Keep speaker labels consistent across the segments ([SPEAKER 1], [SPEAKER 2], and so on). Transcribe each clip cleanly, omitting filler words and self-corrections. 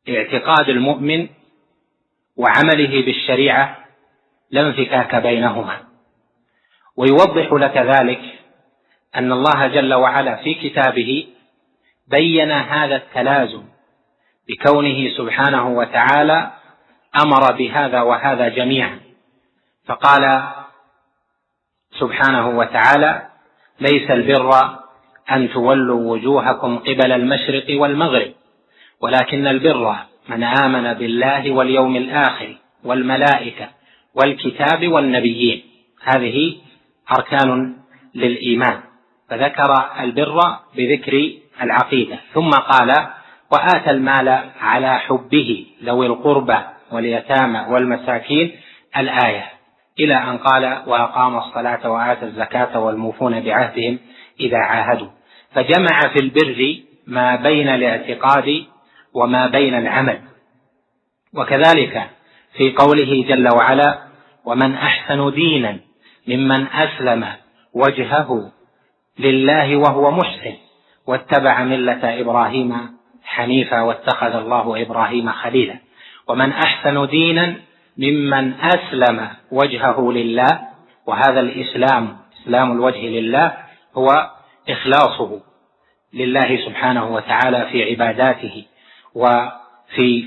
[SPEAKER 1] اعتقاد المؤمن وعمله بالشريعة لا انفكاك بينهما. ويوضح لك ذلك أن الله جل وعلا في كتابه بين هذا التلازم بكونه سبحانه وتعالى أمر بهذا وهذا جميعا، فقال سبحانه وتعالى: ليس البر أن تولوا وجوهكم قبل المشرق والمغرب ولكن البر من آمن بالله واليوم الآخر والملائكة والكتاب والنبيين. هذه أركان للإيمان، فذكر البر بذكر العقيدة، ثم قال: وآتى المال على حبه ذوي القربى واليتامى والمساكين الآية، إلى أن قال: وأقام الصلاة وآتى الزكاة والموفون بعهدهم إذا عاهدوا. فجمع في البر ما بين الاعتقاد وما بين العمل. وكذلك في قوله جل وعلا: ومن أحسن دينا ممن أسلم وجهه لله وهو محسن واتبع ملة إبراهيم حنيفا واتخذ الله إبراهيم خليلا. ومن أحسن دينا ممن أسلم وجهه لله، وهذا الإسلام، إسلام الوجه لله، هو إخلاصه لله سبحانه وتعالى في عباداته وفي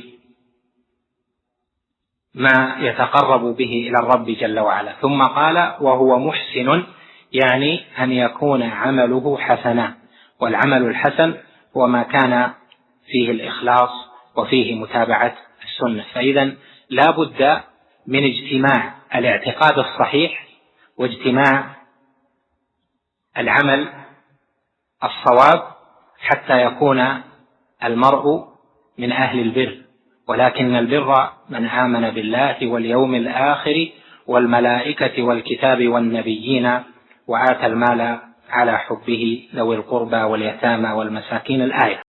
[SPEAKER 1] ما يتقرب به إلى الرب جل وعلا. ثم قال: وهو محسن، يعني أن يكون عمله حسنا، والعمل الحسن هو ما كان فيه الإخلاص وفيه متابعة السنة. فإذا لا بد من اجتماع الاعتقاد الصحيح واجتماع العمل الصواب حتى يكون المرء من أهل البر. ولكن البر من آمن بالله واليوم الآخر والملائكة والكتاب والنبيين وآتى المال على حبه ذوي القربى واليتامى والمساكين الآية.